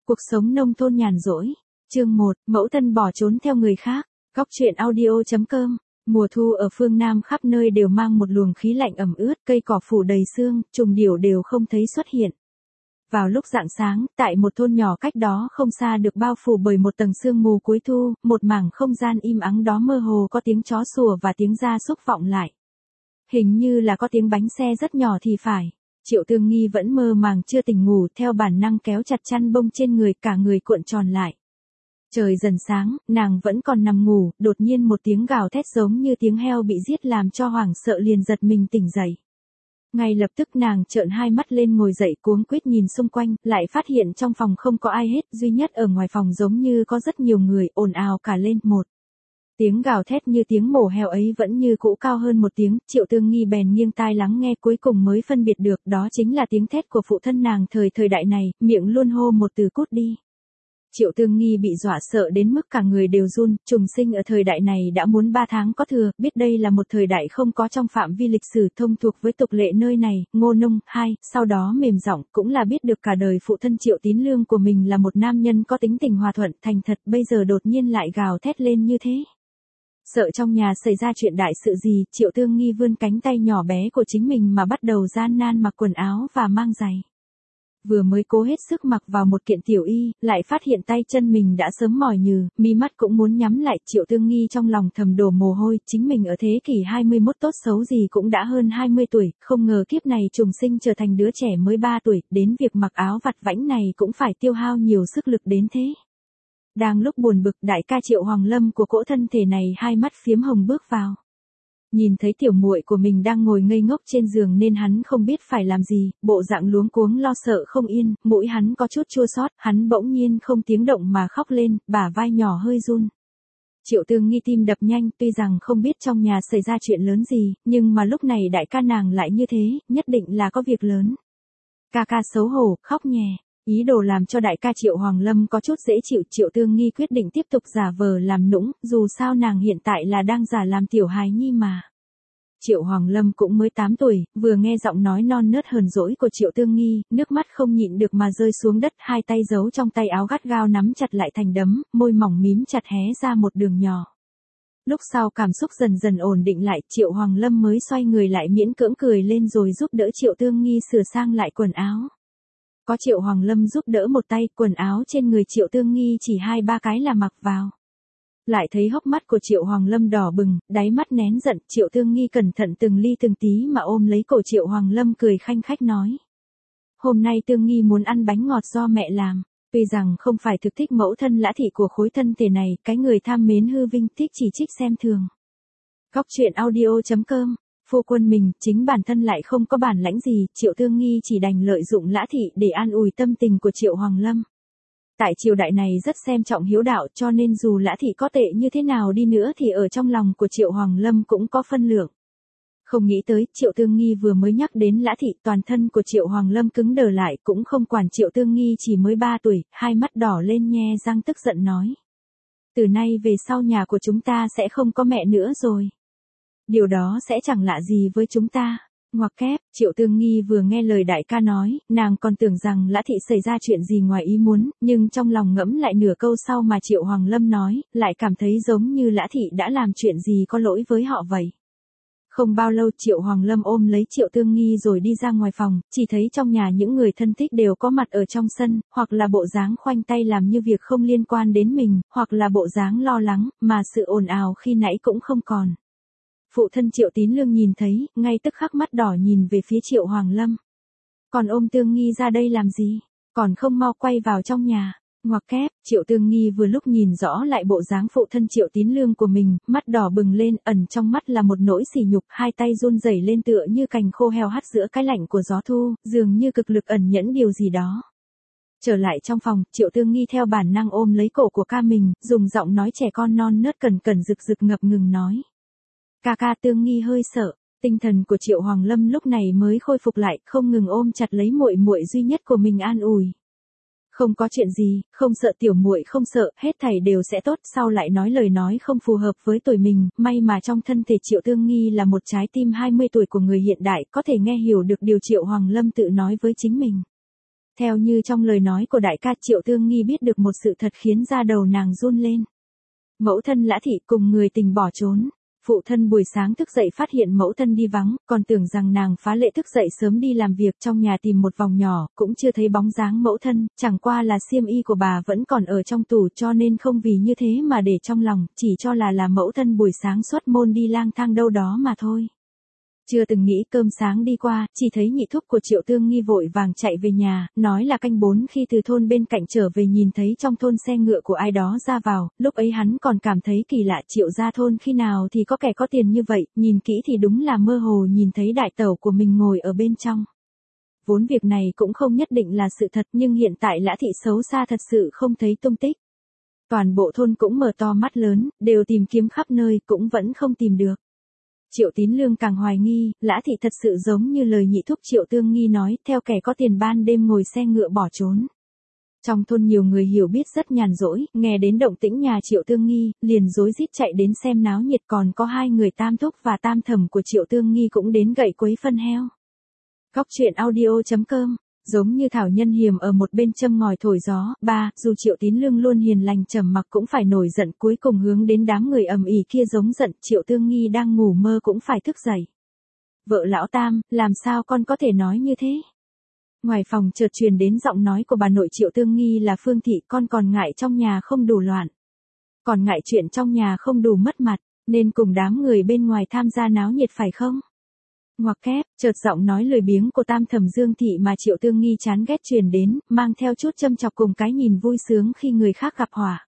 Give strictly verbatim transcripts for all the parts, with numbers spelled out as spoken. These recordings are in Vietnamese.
Cuộc sống nông thôn nhàn rỗi. Chương một, mẫu thân bỏ trốn theo người khác. Góc truyện audio.com. Mùa thu ở phương Nam khắp nơi đều mang một luồng khí lạnh ẩm ướt, cây cỏ phủ đầy sương, trùng điểu đều không thấy xuất hiện. Vào lúc rạng sáng, tại một thôn nhỏ cách đó không xa được bao phủ bởi một tầng sương mù cuối thu, một mảng không gian im ắng đó mơ hồ có tiếng chó sủa và tiếng gia súc vọng lại. Hình như là có tiếng bánh xe rất nhỏ thì phải. Triệu Tương Nghi vẫn mơ màng chưa tỉnh ngủ, theo bản năng kéo chặt chăn bông trên người, cả người cuộn tròn lại. Trời dần sáng, nàng vẫn còn nằm ngủ, đột nhiên một tiếng gào thét giống như tiếng heo bị giết làm cho hoảng sợ liền giật mình tỉnh dậy. Ngay lập tức nàng trợn hai mắt lên ngồi dậy, cuống quýt nhìn xung quanh, lại phát hiện trong phòng không có ai hết, duy nhất ở ngoài phòng giống như có rất nhiều người, ồn ào cả lên. Một tiếng gào thét như tiếng mổ heo ấy vẫn như cũ cao hơn một tiếng, Triệu Tương Nghi bèn nghiêng tai lắng nghe, cuối cùng mới phân biệt được đó chính là tiếng thét của phụ thân nàng thời thời đại này, miệng luôn hô một từ: cút đi. Triệu Tương Nghi bị dọa sợ đến mức cả người đều run, trùng sinh ở thời đại này đã muốn ba tháng có thừa, biết đây là một thời đại không có trong phạm vi lịch sử thông thuộc với tục lệ nơi này, ngô nông. Hai, sau đó mềm giọng, cũng là biết được cả đời phụ thân Triệu Tín Lương của mình là một nam nhân có tính tình hòa thuận, thành thật, bây giờ đột nhiên lại gào thét lên như thế. Sợ trong nhà xảy ra chuyện đại sự gì, Triệu Tương Nghi vươn cánh tay nhỏ bé của chính mình mà bắt đầu gian nan mặc quần áo và mang giày. Vừa mới cố hết sức mặc vào một kiện tiểu y, lại phát hiện tay chân mình đã sớm mỏi nhừ, mí mắt cũng muốn nhắm lại. Triệu Tương Nghi trong lòng thầm đổ mồ hôi, chính mình ở thế kỷ hai mươi mốt tốt xấu gì cũng đã hơn hai mươi tuổi, không ngờ kiếp này trùng sinh trở thành đứa trẻ mới ba tuổi, đến việc mặc áo vặt vãnh này cũng phải tiêu hao nhiều sức lực đến thế. Đang lúc buồn bực, đại ca Triệu Hoàng Lâm của cỗ thân thể này hai mắt phiếm hồng bước vào. Nhìn thấy tiểu muội của mình đang ngồi ngây ngốc trên giường nên hắn không biết phải làm gì, bộ dạng luống cuống lo sợ không yên, mũi hắn có chút chua xót, hắn bỗng nhiên không tiếng động mà khóc lên, bả vai nhỏ hơi run. Triệu Tương Nghi tim đập nhanh, tuy rằng không biết trong nhà xảy ra chuyện lớn gì, nhưng mà lúc này đại ca nàng lại như thế, nhất định là có việc lớn. Ca ca xấu hổ, khóc nhè. Ý đồ làm cho đại ca Triệu Hoàng Lâm có chút dễ chịu, Triệu Tương Nghi quyết định tiếp tục giả vờ làm nũng, dù sao nàng hiện tại là đang giả làm tiểu hài nhi mà. Triệu Hoàng Lâm cũng mới tám tuổi, vừa nghe giọng nói non nớt hờn dỗi của Triệu Tương Nghi, nước mắt không nhịn được mà rơi xuống đất, hai tay giấu trong tay áo gắt gao nắm chặt lại thành đấm, môi mỏng mím chặt hé ra một đường nhỏ. Lúc sau cảm xúc dần dần ổn định lại, Triệu Hoàng Lâm mới xoay người lại miễn cưỡng cười lên rồi giúp đỡ Triệu Tương Nghi sửa sang lại quần áo. Có Triệu Hoàng Lâm giúp đỡ một tay, quần áo trên người Triệu Tương Nghi chỉ hai ba cái là mặc vào. Lại thấy hốc mắt của Triệu Hoàng Lâm đỏ bừng, đáy mắt nén giận, Triệu Tương Nghi cẩn thận từng ly từng tí mà ôm lấy cổ Triệu Hoàng Lâm cười khanh khách nói. Hôm nay Tương Nghi muốn ăn bánh ngọt do mẹ làm. Tuy rằng không phải thực thích mẫu thân lã thị của khối thân thể này, cái người tham mến hư vinh, thích chỉ trích xem thường. Góc truyện audio.com. Phu quân mình, chính bản thân lại không có bản lãnh gì, Triệu Tương Nghi chỉ đành lợi dụng lã thị để an ủi tâm tình của Triệu Hoàng Lâm. Tại triều đại này rất xem trọng hiếu đạo, cho nên dù lã thị có tệ như thế nào đi nữa thì ở trong lòng của Triệu Hoàng Lâm cũng có phân lượng. Không nghĩ tới, Triệu Tương Nghi vừa mới nhắc đến lã thị, toàn thân của Triệu Hoàng Lâm cứng đờ lại, cũng không quản Triệu Tương Nghi chỉ mới ba tuổi, hai mắt đỏ lên nhe răng tức giận nói. Từ nay về sau nhà của chúng ta sẽ không có mẹ nữa rồi. Điều đó sẽ chẳng lạ gì với chúng ta. Ngoặc kép, Triệu Tương Nghi vừa nghe lời đại ca nói, nàng còn tưởng rằng lã thị xảy ra chuyện gì ngoài ý muốn, nhưng trong lòng ngẫm lại nửa câu sau mà Triệu Hoàng Lâm nói, lại cảm thấy giống như lã thị đã làm chuyện gì có lỗi với họ vậy. Không bao lâu Triệu Hoàng Lâm ôm lấy Triệu Tương Nghi rồi đi ra ngoài phòng, chỉ thấy trong nhà những người thân thích đều có mặt ở trong sân, hoặc là bộ dáng khoanh tay làm như việc không liên quan đến mình, hoặc là bộ dáng lo lắng, mà sự ồn ào khi nãy cũng không còn. Phụ thân Triệu Tín Lương nhìn thấy, ngay tức khắc mắt đỏ nhìn về phía Triệu Hoàng Lâm. Còn ôm Tương Nghi ra đây làm gì? Còn không mau quay vào trong nhà. Ngoặc kép, Triệu Tương Nghi vừa lúc nhìn rõ lại bộ dáng phụ thân Triệu Tín Lương của mình, mắt đỏ bừng lên, ẩn trong mắt là một nỗi sỉ nhục, hai tay run rẩy lên tựa như cành khô heo hắt giữa cái lạnh của gió thu, dường như cực lực ẩn nhẫn điều gì đó. Trở lại trong phòng, Triệu Tương Nghi theo bản năng ôm lấy cổ của ca mình, dùng giọng nói trẻ con non nớt cẩn cẩn rực rực ngập ngừng nói. Ca ca. Tương Nghi hơi sợ, tinh thần của Triệu Hoàng Lâm lúc này mới khôi phục lại, không ngừng ôm chặt lấy muội muội duy nhất của mình an ủi. Không có chuyện gì, không sợ tiểu muội không sợ, hết thảy đều sẽ tốt, sau lại nói lời nói không phù hợp với tuổi mình, may mà trong thân thể Triệu Tương Nghi là một trái tim hai mươi tuổi của người hiện đại, có thể nghe hiểu được điều Triệu Hoàng Lâm tự nói với chính mình. Theo như trong lời nói của đại ca, Triệu Tương Nghi biết được một sự thật khiến da đầu nàng run lên. Mẫu thân Lã Thị cùng người tình bỏ trốn. Phụ thân buổi sáng thức dậy phát hiện mẫu thân đi vắng, còn tưởng rằng nàng phá lệ thức dậy sớm đi làm việc, trong nhà tìm một vòng nhỏ, cũng chưa thấy bóng dáng mẫu thân, chẳng qua là xiêm y của bà vẫn còn ở trong tủ, cho nên không vì như thế mà để trong lòng, chỉ cho là là mẫu thân buổi sáng xuất môn đi lang thang đâu đó mà thôi. Chưa từng nghĩ cơm sáng đi qua, chỉ thấy nhị thúc của Triệu Tương Nghi vội vàng chạy về nhà, nói là canh bốn khi từ thôn bên cạnh trở về nhìn thấy trong thôn xe ngựa của ai đó ra vào, lúc ấy hắn còn cảm thấy kỳ lạ, Triệu gia thôn khi nào thì có kẻ có tiền như vậy, nhìn kỹ thì đúng là mơ hồ nhìn thấy đại tẩu của mình ngồi ở bên trong. Vốn việc này cũng không nhất định là sự thật, nhưng hiện tại Lã Thị xấu xa thật sự không thấy tung tích. Toàn bộ thôn cũng mở to mắt lớn, đều tìm kiếm khắp nơi, cũng vẫn không tìm được. Triệu Tín Lương càng hoài nghi, Lã Thị thật sự giống như lời nhị thúc Triệu Tương Nghi nói, theo kẻ có tiền ban đêm ngồi xe ngựa bỏ trốn. Trong thôn nhiều người hiểu biết rất nhàn rỗi, nghe đến động tĩnh nhà Triệu Tương Nghi, liền rối rít chạy đến xem náo nhiệt, còn có hai người tam thúc và tam thẩm của Triệu Tương Nghi cũng đến gậy quấy phân heo. Góc truyện audio chấm com. Giống như thảo nhân hiềm ở một bên châm ngòi thổi gió, ba, dù Triệu Tín Lương luôn hiền lành trầm mặc cũng phải nổi giận, cuối cùng hướng đến đám người ầm ĩ kia giống giận, Triệu Tương Nghi đang ngủ mơ cũng phải thức dậy. Vợ lão Tam, làm sao con có thể nói như thế? Ngoài phòng chợt truyền đến giọng nói của bà nội Triệu Tương Nghi là Phương Thị, con còn ngại trong nhà không đủ loạn. Còn ngại chuyện trong nhà không đủ mất mặt, nên cùng đám người bên ngoài tham gia náo nhiệt phải không? Ngoặc kép, chợt giọng nói lười biếng của tam thẩm Dương Thị mà Triệu Tương Nghi chán ghét truyền đến, mang theo chút châm chọc cùng cái nhìn vui sướng khi người khác gặp họa.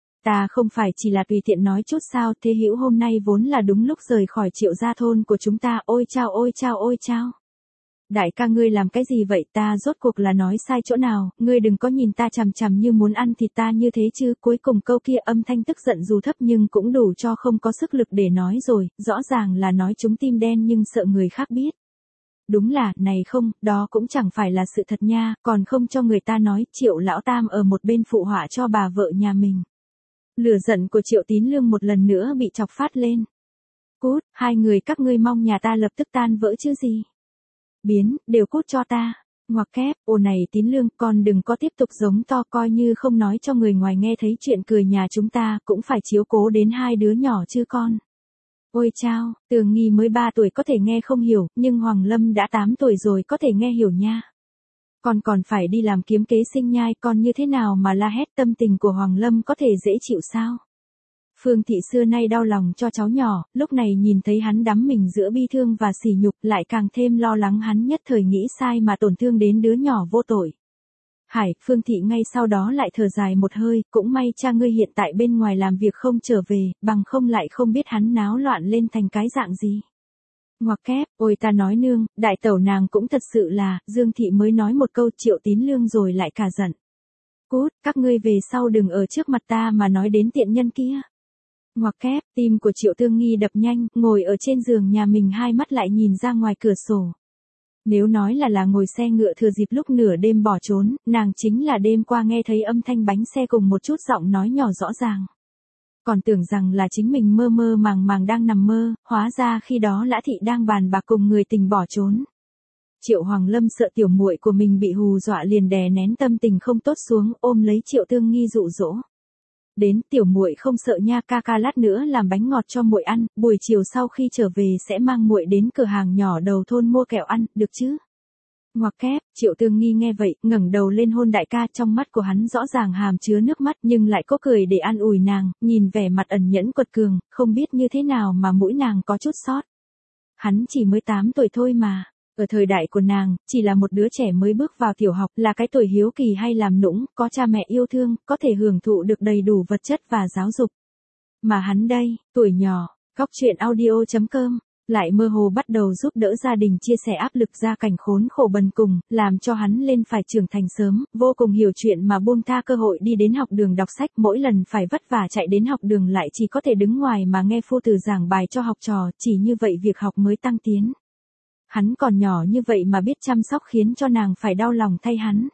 Ta không phải chỉ là tùy tiện nói chút sao, thế hữu hôm nay vốn là đúng lúc rời khỏi Triệu gia thôn của chúng ta, ôi chao ôi chao ôi chao. Đại ca ngươi làm cái gì vậy, ta rốt cuộc là nói sai chỗ nào, ngươi đừng có nhìn ta chằm chằm như muốn ăn thịt ta như thế chứ, cuối cùng câu kia âm thanh tức giận dù thấp nhưng cũng đủ cho không có sức lực để nói rồi, rõ ràng là nói trúng tim đen nhưng sợ người khác biết. Đúng là, này không, đó cũng chẳng phải là sự thật nha, còn không cho người ta nói, Triệu lão Tam ở một bên phụ họa cho bà vợ nhà mình. Lửa giận của Triệu Tín Lương một lần nữa bị chọc phát lên. Cút, hai người các ngươi mong nhà ta lập tức tan vỡ chứ gì. Biến, đều cút cho ta. Ngoặc kép, ồ này Tín Lương, con đừng có tiếp tục giống to, coi như không nói cho người ngoài nghe thấy chuyện cười nhà chúng ta, cũng phải chiếu cố đến hai đứa nhỏ chứ con. Ôi chao, Tường Nghi mới ba tuổi có thể nghe không hiểu, nhưng Hoàng Lâm đã tám tuổi rồi có thể nghe hiểu nha. Con còn phải đi làm kiếm kế sinh nhai, con như thế nào mà la hét, tâm tình của Hoàng Lâm có thể dễ chịu sao? Phương Thị xưa nay đau lòng cho cháu nhỏ, lúc này nhìn thấy hắn đắm mình giữa bi thương và sỉ nhục, lại càng thêm lo lắng hắn nhất thời nghĩ sai mà tổn thương đến đứa nhỏ vô tội. Hải, Phương Thị ngay sau đó lại thở dài một hơi, cũng may cha ngươi hiện tại bên ngoài làm việc không trở về, bằng không lại không biết hắn náo loạn lên thành cái dạng gì. Ngoặc kép, ôi ta nói nương, đại tẩu nàng cũng thật sự là, Dương Thị mới nói một câu Triệu Tín Lương rồi lại cả giận. Cút, các ngươi về sau đừng ở trước mặt ta mà nói đến tiện nhân kia. Ngoặc kép, tim của Triệu Tương Nghi đập nhanh, ngồi ở trên giường nhà mình hai mắt lại nhìn ra ngoài cửa sổ. Nếu nói là là ngồi xe ngựa thừa dịp lúc nửa đêm bỏ trốn, nàng chính là đêm qua nghe thấy âm thanh bánh xe cùng một chút giọng nói nhỏ rõ ràng. Còn tưởng rằng là chính mình mơ mơ màng màng đang nằm mơ, hóa ra khi đó Lã Thị đang bàn bạc cùng người tình bỏ trốn. Triệu Hoàng Lâm sợ tiểu muội của mình bị hù dọa liền đè nén tâm tình không tốt xuống, ôm lấy Triệu Tương Nghi dụ dỗ. Đến, tiểu muội không sợ nha, ca ca lát nữa làm bánh ngọt cho muội ăn, buổi chiều sau khi trở về sẽ mang muội đến cửa hàng nhỏ đầu thôn mua kẹo ăn, được chứ? Ngoặc kép, Triệu Tương Nghi nghe vậy, ngẩng đầu lên hôn đại ca, trong mắt của hắn rõ ràng hàm chứa nước mắt nhưng lại có cười để an ủi nàng, nhìn vẻ mặt ẩn nhẫn quật cường, không biết như thế nào mà mũi nàng có chút sót. Hắn chỉ mới tám tuổi thôi mà. Ở thời đại của nàng, chỉ là một đứa trẻ mới bước vào tiểu học, là cái tuổi hiếu kỳ hay làm nũng, có cha mẹ yêu thương, có thể hưởng thụ được đầy đủ vật chất và giáo dục. Mà hắn đây, tuổi nhỏ, góc truyện audio chấm com, lại mơ hồ bắt đầu giúp đỡ gia đình chia sẻ áp lực gia cảnh khốn khổ bần cùng, làm cho hắn lên phải trưởng thành sớm, vô cùng hiểu chuyện mà buông tha cơ hội đi đến học đường đọc sách, mỗi lần phải vất vả chạy đến học đường lại chỉ có thể đứng ngoài mà nghe phu tử giảng bài cho học trò, chỉ như vậy việc học mới tăng tiến. Hắn còn nhỏ như vậy mà biết chăm sóc khiến cho nàng phải đau lòng thay hắn.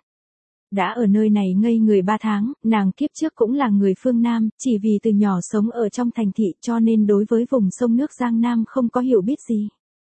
Đã ở nơi này ngây người ba tháng, nàng kiếp trước cũng là người phương Nam, chỉ vì từ nhỏ sống ở trong thành thị cho nên đối với vùng sông nước Giang Nam không có hiểu biết gì.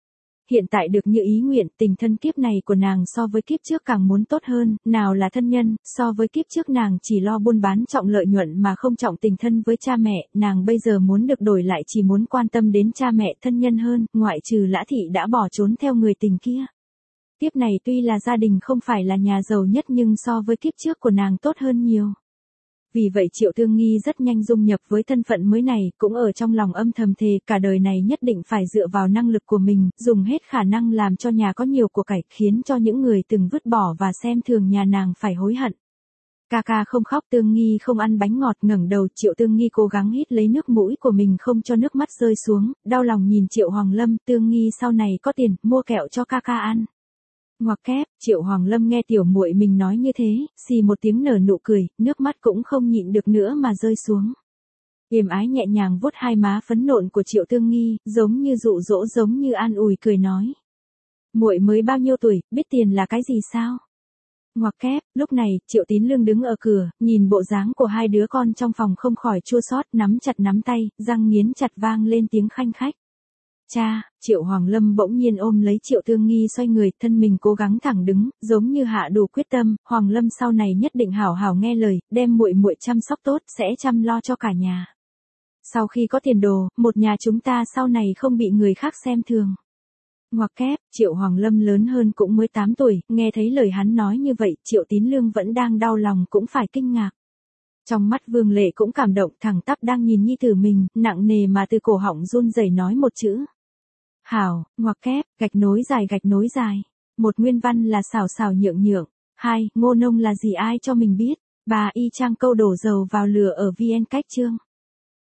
hiện tại được như ý nguyện, tình thân kiếp này của nàng so với kiếp trước càng muốn tốt hơn, nào là thân nhân, so với kiếp trước nàng chỉ lo buôn bán trọng lợi nhuận mà không trọng tình thân với cha mẹ, nàng bây giờ muốn được đổi lại chỉ muốn quan tâm đến cha mẹ thân nhân hơn, ngoại trừ Lã Thị đã bỏ trốn theo người tình kia. Kiếp này tuy là gia đình không phải là nhà giàu nhất nhưng so với kiếp trước của nàng tốt hơn nhiều. Vì vậy Triệu Tương Nghi rất nhanh dung nhập với thân phận mới này, cũng ở trong lòng âm thầm thề cả đời này nhất định phải dựa vào năng lực của mình, dùng hết khả năng làm cho nhà có nhiều của cải, khiến cho những người từng vứt bỏ và xem thường nhà nàng phải hối hận. Ca ca không khóc, Tương Nghi không ăn bánh ngọt, ngẩng đầu, Triệu Tương Nghi cố gắng hít lấy nước mũi của mình không cho nước mắt rơi xuống, đau lòng nhìn Triệu Hoàng Lâm, Tương Nghi sau này có tiền, mua kẹo cho ca ca ăn. Ngoặc kép, Triệu Hoàng Lâm nghe tiểu muội mình nói như thế, xì một tiếng nở nụ cười, nước mắt cũng không nhịn được nữa mà rơi xuống. Yểm ái nhẹ nhàng vuốt hai má phấn nộn của Triệu Tương Nghi, giống như dụ dỗ giống như an ủi cười nói. Muội mới bao nhiêu tuổi, biết tiền là cái gì sao? Ngoặc kép, lúc này, Triệu Tín Lương đứng ở cửa, nhìn bộ dáng của hai đứa con trong phòng không khỏi chua xót, nắm chặt nắm tay, răng nghiến chặt vang lên tiếng khanh khách. Cha, Triệu Hoàng Lâm bỗng nhiên ôm lấy Triệu Tương Nghi xoay người, thân mình cố gắng thẳng đứng, giống như hạ đủ quyết tâm, Hoàng Lâm sau này nhất định hảo hảo nghe lời, đem muội muội chăm sóc tốt, sẽ chăm lo cho cả nhà. Sau khi có tiền đồ, một nhà chúng ta sau này không bị người khác xem thường. Ngoặc kép, Triệu Hoàng Lâm lớn hơn cũng mới tám tuổi, nghe thấy lời hắn nói như vậy, Triệu Tín Lương vẫn đang đau lòng cũng phải kinh ngạc. Trong mắt Vương Lệ cũng cảm động, thẳng tắp đang nhìn nhi tử mình, nặng nề mà từ cổ họng run rẩy nói một chữ. Hảo, ngoặc kép, gạch nối dài gạch nối dài. Một nguyên văn là xào xào nhượng nhượng. Hai, ngô nông là gì ai cho mình biết. Ba, y chang câu đổ dầu vào lửa ở vê en cách chương.